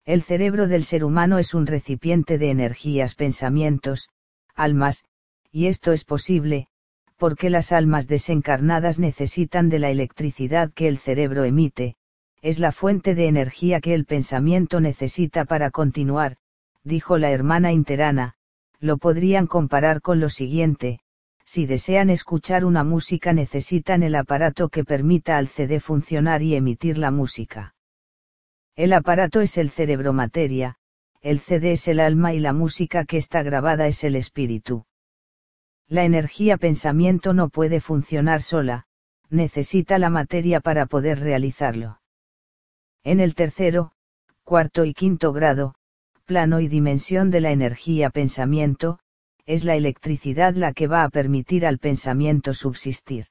El cerebro del ser humano es un recipiente de energías, pensamientos, almas, y esto es posible, porque las almas desencarnadas necesitan de la electricidad que el cerebro emite, es la fuente de energía que el pensamiento necesita para continuar, dijo la hermana interana. Lo podrían comparar con lo siguiente: si desean escuchar una música necesitan el aparato que permita al CD funcionar y emitir la música. El aparato es el cerebro materia, el CD es el alma y la música que está grabada es el espíritu. La energía pensamiento no puede funcionar sola, necesita la materia para poder realizarlo. En el tercero, cuarto y quinto grado, plano y dimensión de la energía pensamiento, es la electricidad la que va a permitir al pensamiento subsistir.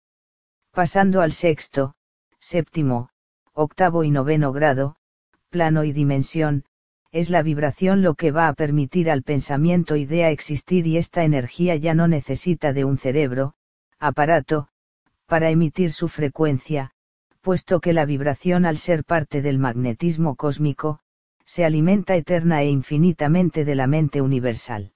Pasando al sexto, séptimo, octavo y noveno grado, plano y dimensión, es la vibración lo que va a permitir al pensamiento idea existir y esta energía ya no necesita de un cerebro, aparato, para emitir su frecuencia, puesto que la vibración al ser parte del magnetismo cósmico, se alimenta eterna e infinitamente de la mente universal.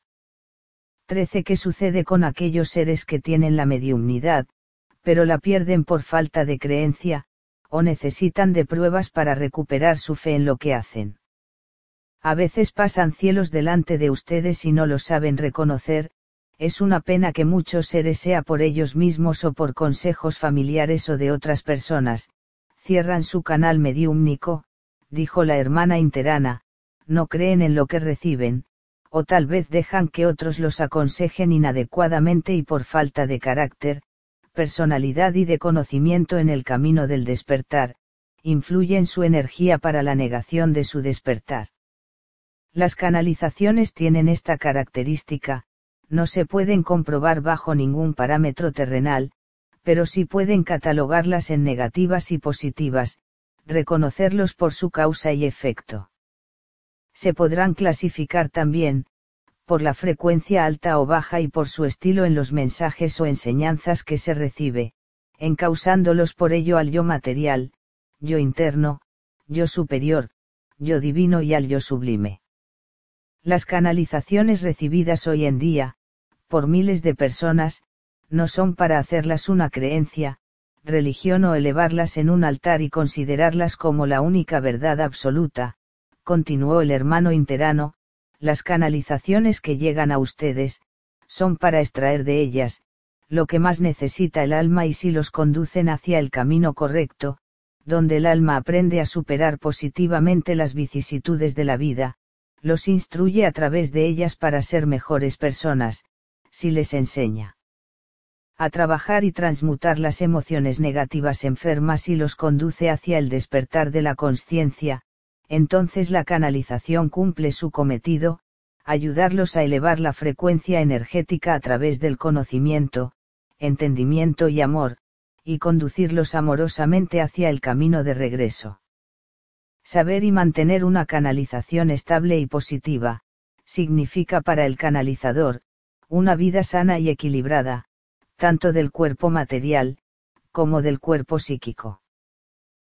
13. ¿Qué sucede con aquellos seres que tienen la mediumnidad, pero la pierden por falta de creencia, o necesitan de pruebas para recuperar su fe en lo que hacen? A veces pasan cielos delante de ustedes y no lo saben reconocer. Es una pena que muchos seres, sea por ellos mismos o por consejos familiares o de otras personas, cierran su canal mediúmnico, dijo la hermana interana, no creen en lo que reciben, o tal vez dejan que otros los aconsejen inadecuadamente y por falta de carácter, personalidad y de conocimiento en el camino del despertar, influyen su energía para la negación de su despertar. Las canalizaciones tienen esta característica: no se pueden comprobar bajo ningún parámetro terrenal, pero sí pueden catalogarlas en negativas y positivas, reconocerlos por su causa y efecto. Se podrán clasificar también, por la frecuencia alta o baja y por su estilo en los mensajes o enseñanzas que se recibe, encausándolos por ello al yo material, yo interno, yo superior, yo divino y al yo sublime. Las canalizaciones recibidas hoy en día, por miles de personas, no son para hacerlas una creencia, religión o elevarlas en un altar y considerarlas como la única verdad absoluta, continuó el hermano interano. Las canalizaciones que llegan a ustedes, son para extraer de ellas, lo que más necesita el alma y si los conducen hacia el camino correcto, donde el alma aprende a superar positivamente las vicisitudes de la vida, los instruye a través de ellas para ser mejores personas, si les enseña a trabajar y transmutar las emociones negativas enfermas y los conduce hacia el despertar de la consciencia, entonces la canalización cumple su cometido, ayudarlos a elevar la frecuencia energética a través del conocimiento, entendimiento y amor, y conducirlos amorosamente hacia el camino de regreso. Saber y mantener una canalización estable y positiva, significa para el canalizador, una vida sana y equilibrada, tanto del cuerpo material, como del cuerpo psíquico.